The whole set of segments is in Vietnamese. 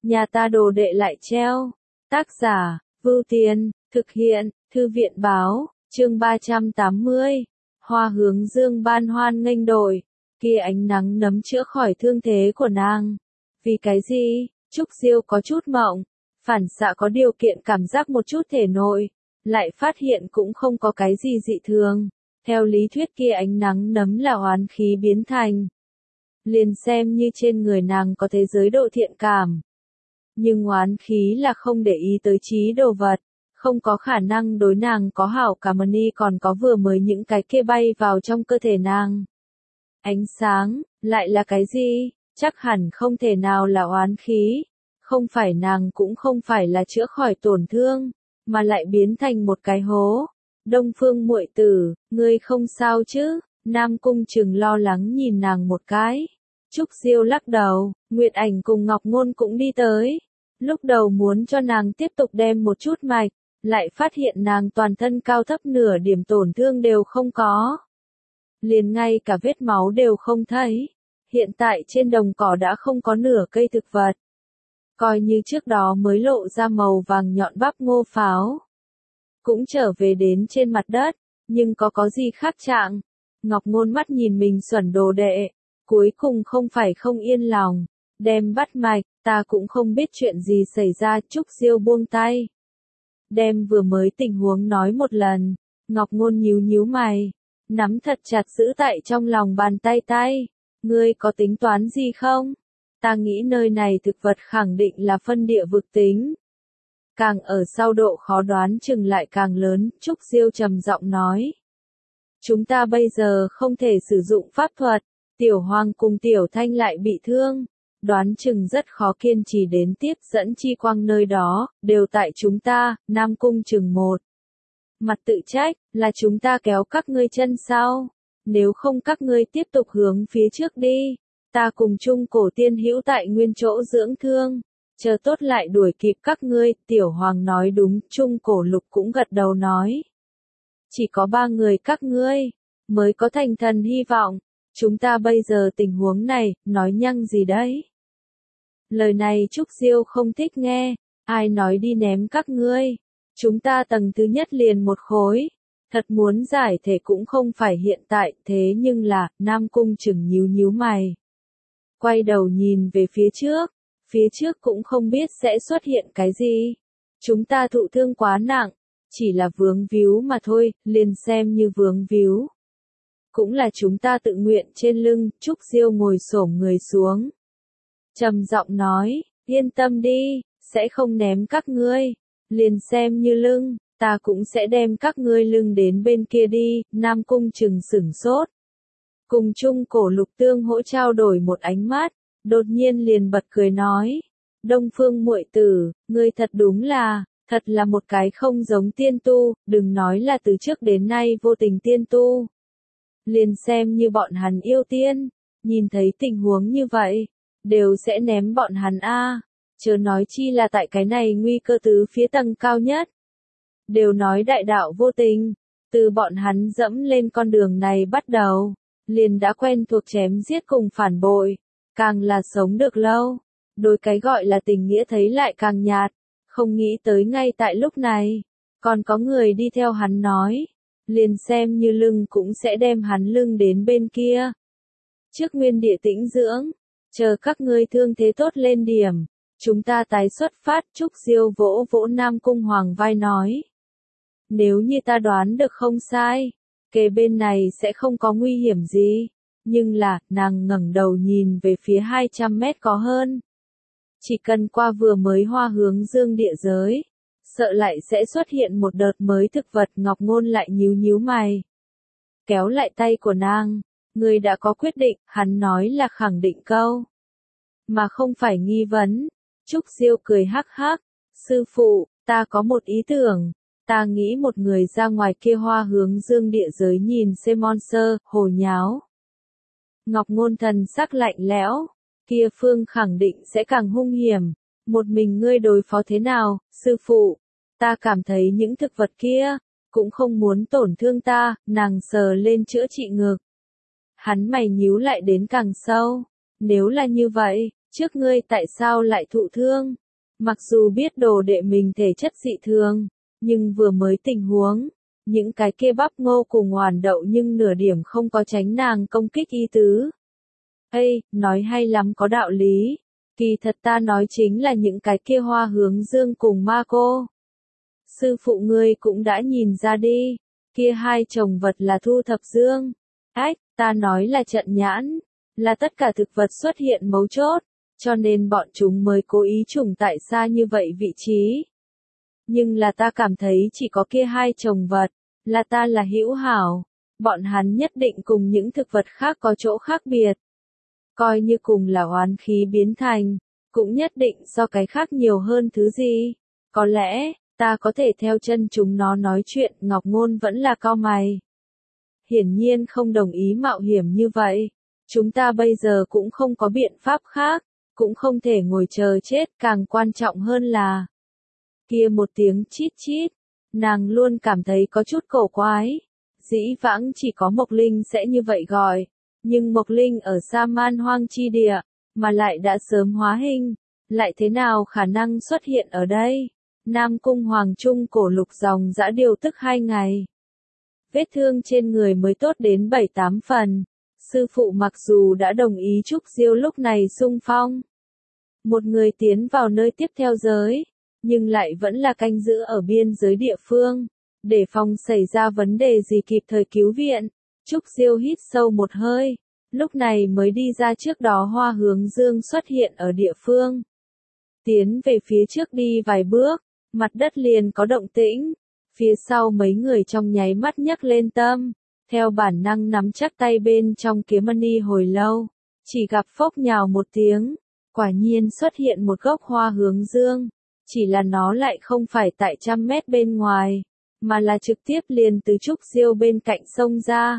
nhà ta đồ đệ lại treo. Tác giả, Vưu Tiên, thực hiện, Thư viện báo, chương 380. Hoa hướng dương ban hoan nghênh đội, kia ánh nắng nấm chữa khỏi thương thế của nàng. Vì cái gì? Trúc Diêu có chút mộng, phản xạ có điều kiện cảm giác một chút thể nội, lại phát hiện cũng không có cái gì dị thường. Theo lý thuyết kia ánh nắng nấm là oán khí biến thành. Liền xem như trên người nàng có thế giới độ thiện cảm. Nhưng oán khí là không để ý tới trí đồ vật, không có khả năng đối nàng có hảo cảm ni còn có vừa mới những cái kia bay vào trong cơ thể nàng. Ánh sáng, lại là cái gì? Chắc hẳn không thể nào là oán khí. Không phải nàng cũng không phải là chữa khỏi tổn thương, mà lại biến thành một cái hố. Đông Phương muội tử, ngươi không sao chứ? Nam Cung Trừng lo lắng nhìn nàng một cái. Trúc Diêu lắc đầu, Nguyệt Ảnh cùng Ngọc Ngôn cũng đi tới. Lúc đầu muốn cho nàng tiếp tục đem một chút mạch, lại phát hiện nàng toàn thân cao thấp nửa điểm tổn thương đều không có. Liền ngay cả vết máu đều không thấy. Hiện tại trên đồng cỏ đã không có nửa cây thực vật. Coi như trước đó mới lộ ra màu vàng nhọn bắp ngô pháo. Cũng trở về đến trên mặt đất, nhưng có gì khác trạng. Ngọc Ngôn mắt nhìn mình xuẩn đồ đệ, cuối cùng không phải không yên lòng, đem bắt mạch, ta cũng không biết chuyện gì xảy ra. Trúc Diêu buông tay, đem vừa mới tình huống nói một lần. Ngọc Ngôn nhíu nhíu mày, nắm thật chặt giữ tại trong lòng bàn tay. Ngươi có tính toán gì không? Ta nghĩ nơi này thực vật khẳng định là phân địa vực tính. Càng ở sau độ khó đoán chừng lại càng lớn, Trúc Diêu trầm giọng nói. Chúng ta bây giờ không thể sử dụng pháp thuật, Tiểu Hoàng cùng Tiểu Thanh lại bị thương. Đoán chừng rất khó kiên trì đến tiếp dẫn chi quang nơi đó, đều tại chúng ta. Nam Cung Trừng một mặt tự trách, là chúng ta kéo các ngươi chân sau. Nếu không các ngươi tiếp tục hướng phía trước đi, ta cùng chung cổ tiên hữu tại nguyên chỗ dưỡng thương, chờ tốt lại đuổi kịp các ngươi. Tiểu Hoàng nói đúng, chung cổ lục cũng gật đầu nói. Chỉ có 3 người các ngươi, mới có thành thần hy vọng. Chúng ta bây giờ tình huống này, nói nhăng gì đấy? Lời này Trúc Diêu không thích nghe, ai nói đi ném các ngươi? Chúng ta tầng thứ nhất liền một khối. Thật muốn giải thể cũng không phải hiện tại, thế nhưng là, Nam Cung Trừng nhíu mày. Quay đầu nhìn về phía trước cũng không biết sẽ xuất hiện cái gì. Chúng ta thụ thương quá nặng, chỉ là vướng víu mà thôi, liền xem như vướng víu. Cũng là chúng ta tự nguyện trên lưng. Trúc Diêu ngồi xổm người xuống, trầm giọng nói, yên tâm đi, sẽ không ném các ngươi, liền xem như lưng. Ta cũng sẽ đem các ngươi lưng đến bên kia đi. Nam Cung Trừng sửng sốt. Cùng chung cổ lục tương hỗ trao đổi một ánh mắt, đột nhiên liền bật cười nói. Đông Phương muội tử, ngươi thật đúng là, thật là một cái không giống tiên tu, đừng nói là từ trước đến nay vô tình tiên tu. Liền xem như bọn hắn yêu tiên, nhìn thấy tình huống như vậy, đều sẽ ném bọn hắn a. Chớ nói chi là tại cái này nguy cơ tứ phía tầng cao nhất. Đều nói đại đạo vô tình, từ bọn hắn dẫm lên con đường này bắt đầu, liền đã quen thuộc chém giết cùng phản bội, càng là sống được lâu, đối cái gọi là tình nghĩa thấy lại càng nhạt, không nghĩ tới ngay tại lúc này, còn có người đi theo hắn nói, liền xem như lưng cũng sẽ đem hắn lưng đến bên kia. Trước nguyên địa tĩnh dưỡng, chờ các ngươi thương thế tốt lên điểm, chúng ta tái xuất phát. Trúc Diêu vỗ vỗ Nam Cung Hoàng vai nói. Nếu như ta đoán được không sai, kề bên này sẽ không có nguy hiểm gì, nhưng là, nàng ngẩng đầu nhìn về phía 200 mét có hơn. Chỉ cần qua vừa mới hoa hướng dương địa giới, sợ lại sẽ xuất hiện một đợt mới thực vật. Ngọc Ngôn lại nhíu mày, kéo lại tay của nàng. Người đã có quyết định, hắn nói là khẳng định câu, mà không phải nghi vấn. Trúc Diêu cười hắc hắc, sư phụ, ta có một ý tưởng. Ta nghĩ một người ra ngoài kia hoa hướng dương địa giới nhìn xem monster, hồ nháo. Ngọc Ngôn thần sắc lạnh lẽo, kia phương khẳng định sẽ càng hung hiểm. Một mình ngươi đối phó thế nào, sư phụ? Ta cảm thấy những thực vật kia, cũng không muốn tổn thương ta. Nàng sờ lên chữa trị ngực. Hắn mày nhíu lại đến càng sâu. Nếu là như vậy, trước ngươi tại sao lại thụ thương? Mặc dù biết đồ đệ mình thể chất dị thường, nhưng vừa mới tình huống, những cái kia bắp ngô cùng hoàn đậu nhưng nửa điểm không có tránh nàng công kích ý tứ. Ê, nói hay lắm có đạo lý. Kỳ thật ta nói chính là những cái kia Hoa Hướng Dương cùng ma cô. Sư phụ ngươi cũng đã nhìn ra đi, kia hai chồng vật là Thu Thập Dương. Ách, ta nói là trận nhãn, là tất cả thực vật xuất hiện mấu chốt, cho nên bọn chúng mới cố ý trùng tại xa như vậy vị trí. Nhưng là ta cảm thấy chỉ có kia hai chồng vật, là ta là hữu hảo, bọn hắn nhất định cùng những thực vật khác có chỗ khác biệt. Coi như cùng là oán khí biến thành, cũng nhất định do cái khác nhiều hơn thứ gì. Có lẽ, ta có thể theo chân chúng nó nói chuyện. Ngọc Ngôn vẫn là cau mày. Hiển nhiên không đồng ý mạo hiểm như vậy. Chúng ta bây giờ cũng không có biện pháp khác, cũng không thể ngồi chờ chết. Càng quan trọng hơn là kia một tiếng chít chít, nàng luôn cảm thấy có chút cổ quái. Dĩ vãng chỉ có Mộc Linh sẽ như vậy gọi, nhưng Mộc Linh ở Sa Man Hoang chi địa, mà lại đã sớm hóa hình, lại thế nào khả năng xuất hiện ở đây? Nam Cung Hoàng Trung cổ lục dòng dã điều tức 2 ngày. Vết thương trên người mới tốt đến 7-8 phần. Sư phụ mặc dù đã đồng ý Trúc Diêu lúc này xung phong, một người tiến vào nơi tiếp theo giới, nhưng lại vẫn là canh giữ ở biên giới địa phương, để phòng xảy ra vấn đề gì kịp thời cứu viện. Trúc Diêu hít sâu một hơi, lúc này mới đi ra trước đó Hoa Hướng Dương xuất hiện ở địa phương. Tiến về phía trước đi vài bước, mặt đất liền có động tĩnh, phía sau mấy người trong nháy mắt nhấc lên tâm, theo bản năng nắm chắc tay bên trong kiếm mani hồi lâu, chỉ gặp phốc nhào một tiếng, quả nhiên xuất hiện một gốc Hoa Hướng Dương, chỉ là nó lại không phải tại 100 mét bên ngoài, mà là trực tiếp liền từ Trúc Diêu bên cạnh sông ra.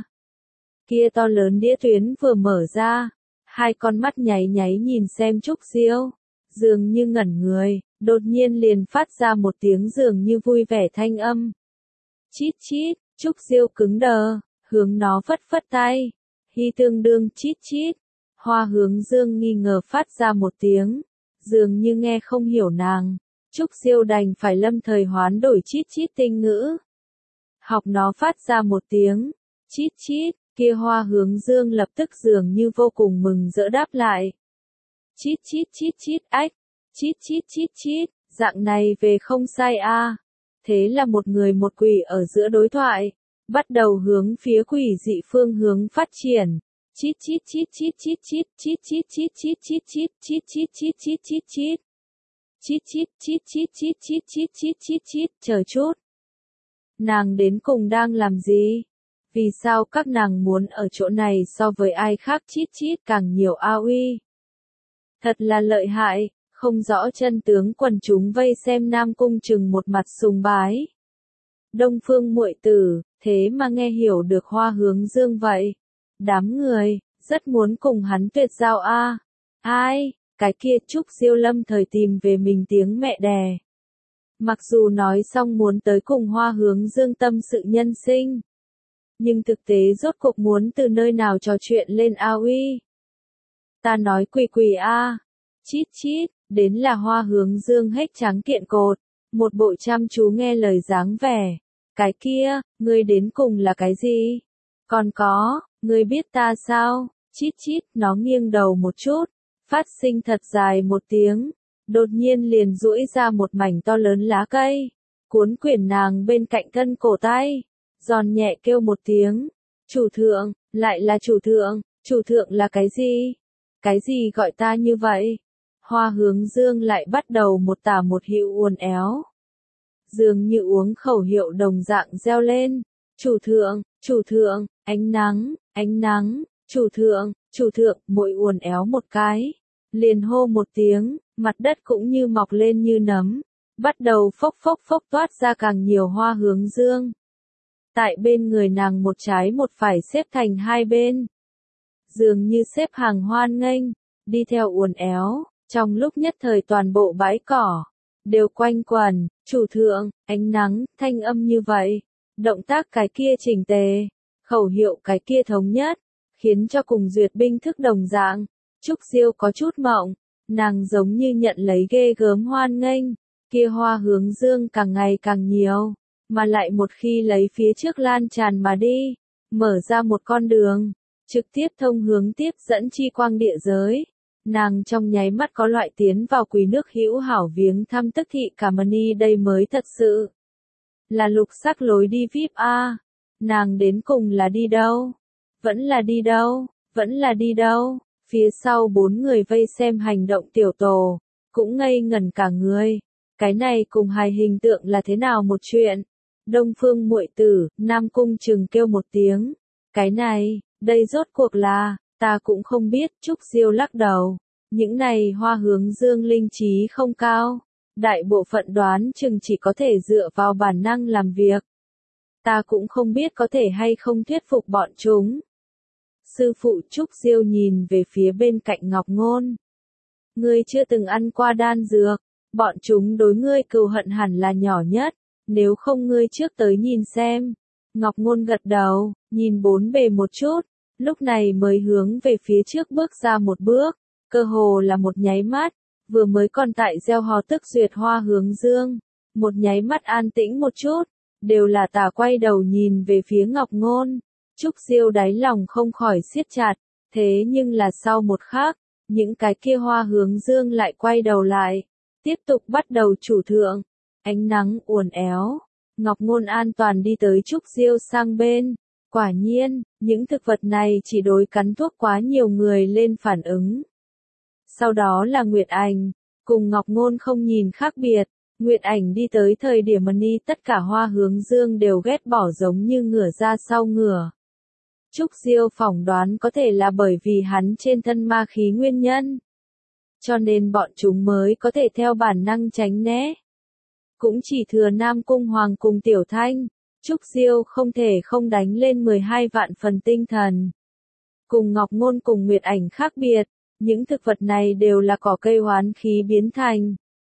Kia to lớn đĩa tuyến vừa mở ra, hai con mắt nháy nháy nhìn xem Trúc Diêu, dường như ngẩn người, đột nhiên liền phát ra một tiếng dường như vui vẻ thanh âm. Chít chít, Trúc Diêu cứng đờ, hướng nó phất phất tay, hy tương đương chít chít. Hoa Hướng Dương nghi ngờ phát ra một tiếng, dường như nghe không hiểu nàng. Trúc Diêu đành phải lâm thời hoán đổi chít chít tinh ngữ. Học nó phát ra một tiếng, chít chít, kia Hoa Hướng Dương lập tức dường như vô cùng mừng rỡ đáp lại. Chít chít chít chít ách, chít chít chít chít, dạng này về không sai a. Thế là một người một quỷ ở giữa đối thoại, bắt đầu hướng phía quỷ dị phương hướng phát triển. Chít chít chít chít chít chít, chít chít chít chít chít chít, chít chít chít chít chít chít. Chít chít chít chít chít chít chít chít chít chít, chờ chút. Nàng đến cùng đang làm gì? Vì sao các nàng muốn ở chỗ này so với ai khác chít chít càng nhiều ao uy? Thật là lợi hại, không rõ chân tướng quần chúng vây xem Nam Cung Trừng một mặt sùng bái. Đông Phương muội tử, thế mà nghe hiểu được Hoa Hướng Dương vậy. Đám người, rất muốn cùng hắn tuyệt giao a. Ai, cái kia Trúc Diêu lâm thời tìm về mình tiếng mẹ đẻ. Mặc dù nói xong muốn tới cùng Hoa Hướng Dương tâm sự nhân sinh, nhưng thực tế rốt cuộc muốn từ nơi nào trò chuyện lên ao uy. Ta nói quỳ quỳ a, chít chít, đến là Hoa Hướng Dương hết trắng kiện cột, một bộ chăm chú nghe lời dáng vẻ. Cái kia, ngươi đến cùng là cái gì? Còn có, ngươi biết ta sao? Chít chít, nó nghiêng đầu một chút, phát sinh thật dài một tiếng, đột nhiên liền duỗi ra một mảnh to lớn lá cây, cuốn quyển nàng bên cạnh thân cổ tay, giòn nhẹ kêu một tiếng. Chủ thượng, lại là chủ thượng là cái gì? Cái gì gọi ta như vậy? Hoa Hướng Dương lại bắt đầu một tả một hữu uốn éo. Dường như uống khẩu hiệu đồng dạng reo lên. Chủ thượng, ánh nắng, chủ thượng, mỗi uốn éo một cái. Liền hô một tiếng, mặt đất cũng như mọc lên như nấm. Bắt đầu phốc phốc phốc toát ra càng nhiều Hoa Hướng Dương. Tại bên người nàng một trái một phải xếp thành hai bên. Dường như xếp hàng hoan nghênh, đi theo uốn éo. Trong lúc nhất thời toàn bộ bãi cỏ, đều quanh quẩn, chủ thượng, ánh nắng, thanh âm như vậy, động tác cái kia chỉnh tề, khẩu hiệu cái kia thống nhất, khiến cho cùng duyệt binh thức đồng dạng. Trúc Diêu có chút mộng, Nàng giống như nhận lấy ghê gớm hoan nghênh, kia hoa hướng dương càng ngày càng nhiều, mà lại một khi lấy phía trước lan tràn mà đi, mở ra một con đường, trực tiếp thông hướng tiếp dẫn chi quang địa giới. Nàng trong nháy mắt có loại tiến vào quý nước hữu hảo viếng thăm tức thị cả mani, đây mới thật sự là lục sắc lối đi VIP a. Nàng đến cùng là đi đâu? Vẫn là đi đâu? Vẫn là đi đâu? Phía sau 4 người vây xem hành động tiểu tổ, cũng ngây ngẩn cả người. Cái này cùng hài hình tượng là thế nào một chuyện? Đông Phương muội tử, Nam Cung Trừng kêu một tiếng. Cái này, đây rốt cuộc là, ta cũng không biết. Trúc Diêu lắc đầu. Những này hoa hướng dương linh trí không cao. Đại bộ phận đoán chừng chỉ có thể dựa vào bản năng làm việc. Ta cũng không biết có thể hay không thuyết phục bọn chúng. Sư phụ Trúc Diêu nhìn về phía bên cạnh Ngọc Ngôn. Ngươi chưa từng ăn qua đan dược, bọn chúng đối ngươi cừu hận hẳn là nhỏ nhất, nếu không ngươi trước tới nhìn xem. Ngọc Ngôn gật đầu, nhìn bốn bề một chút, lúc này mới hướng về phía trước bước ra một bước, cơ hồ là một nháy mắt, vừa mới còn tại gieo hò tức duyệt hoa hướng dương, một nháy mắt an tĩnh một chút, đều là tà quay đầu nhìn về phía Ngọc Ngôn. Trúc Diêu đáy lòng không khỏi siết chặt, thế nhưng là sau một khắc, những cái kia hoa hướng dương lại quay đầu lại, tiếp tục bắt đầu chủ thượng. Ánh nắng uốn éo, Ngọc Ngôn an toàn đi tới Trúc Diêu sang bên. Quả nhiên, những thực vật này chỉ đối cắn thuốc quá nhiều người lên phản ứng. Sau đó là Nguyệt Ảnh, cùng Ngọc Ngôn không nhìn khác biệt. Nguyệt Ảnh đi tới thời điểm mani tất cả hoa hướng dương đều ghét bỏ giống như ngửa ra sau ngửa. Trúc Diêu phỏng đoán có thể là bởi vì hắn trên thân ma khí nguyên nhân. Cho nên bọn chúng mới có thể theo bản năng tránh né. Cũng chỉ thừa Nam Cung Hoàng cùng Tiểu Thanh, Trúc Diêu không thể không đánh lên 12 vạn phần tinh thần. Cùng Ngọc Ngôn cùng Nguyệt Ảnh khác biệt, những thực vật này đều là cỏ cây hoán khí biến thành.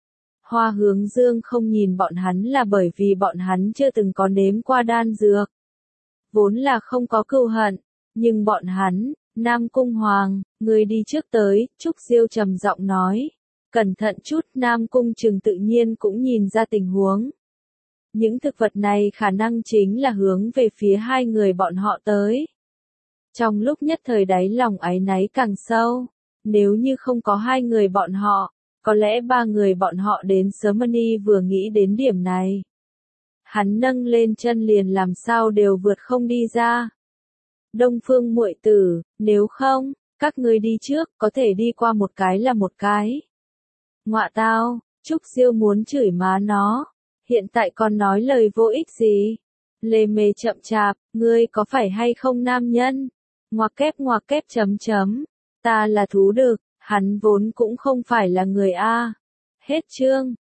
Hoa hướng dương không nhìn bọn hắn là bởi vì bọn hắn chưa từng có nếm qua đan dược. Vốn là không có cừu hận, nhưng bọn hắn, Nam Cung Hoàng, người đi trước tới, Trúc Diêu trầm giọng nói. Cẩn thận chút, Nam Cung Trừng tự nhiên cũng nhìn ra tình huống. Những thực vật này khả năng chính là hướng về phía hai người bọn họ tới. Trong lúc nhất thời đáy lòng áy náy càng sâu, nếu như không có hai người bọn họ, có lẽ ba người bọn họ đến sớm. Mani vừa nghĩ đến điểm này. Hắn nâng lên chân liền làm sao đều vượt không đi ra. Đông Phương muội tử, nếu không, các ngươi đi trước, có thể đi qua một cái là một cái. Ngọa tao, Trúc Diêu muốn chửi má nó, hiện tại còn nói lời vô ích gì. Lề mề chậm chạp, ngươi có phải hay không nam nhân? Ngoặc kép chấm chấm, ta là thú đực, hắn vốn cũng không phải là người a. Hết chương.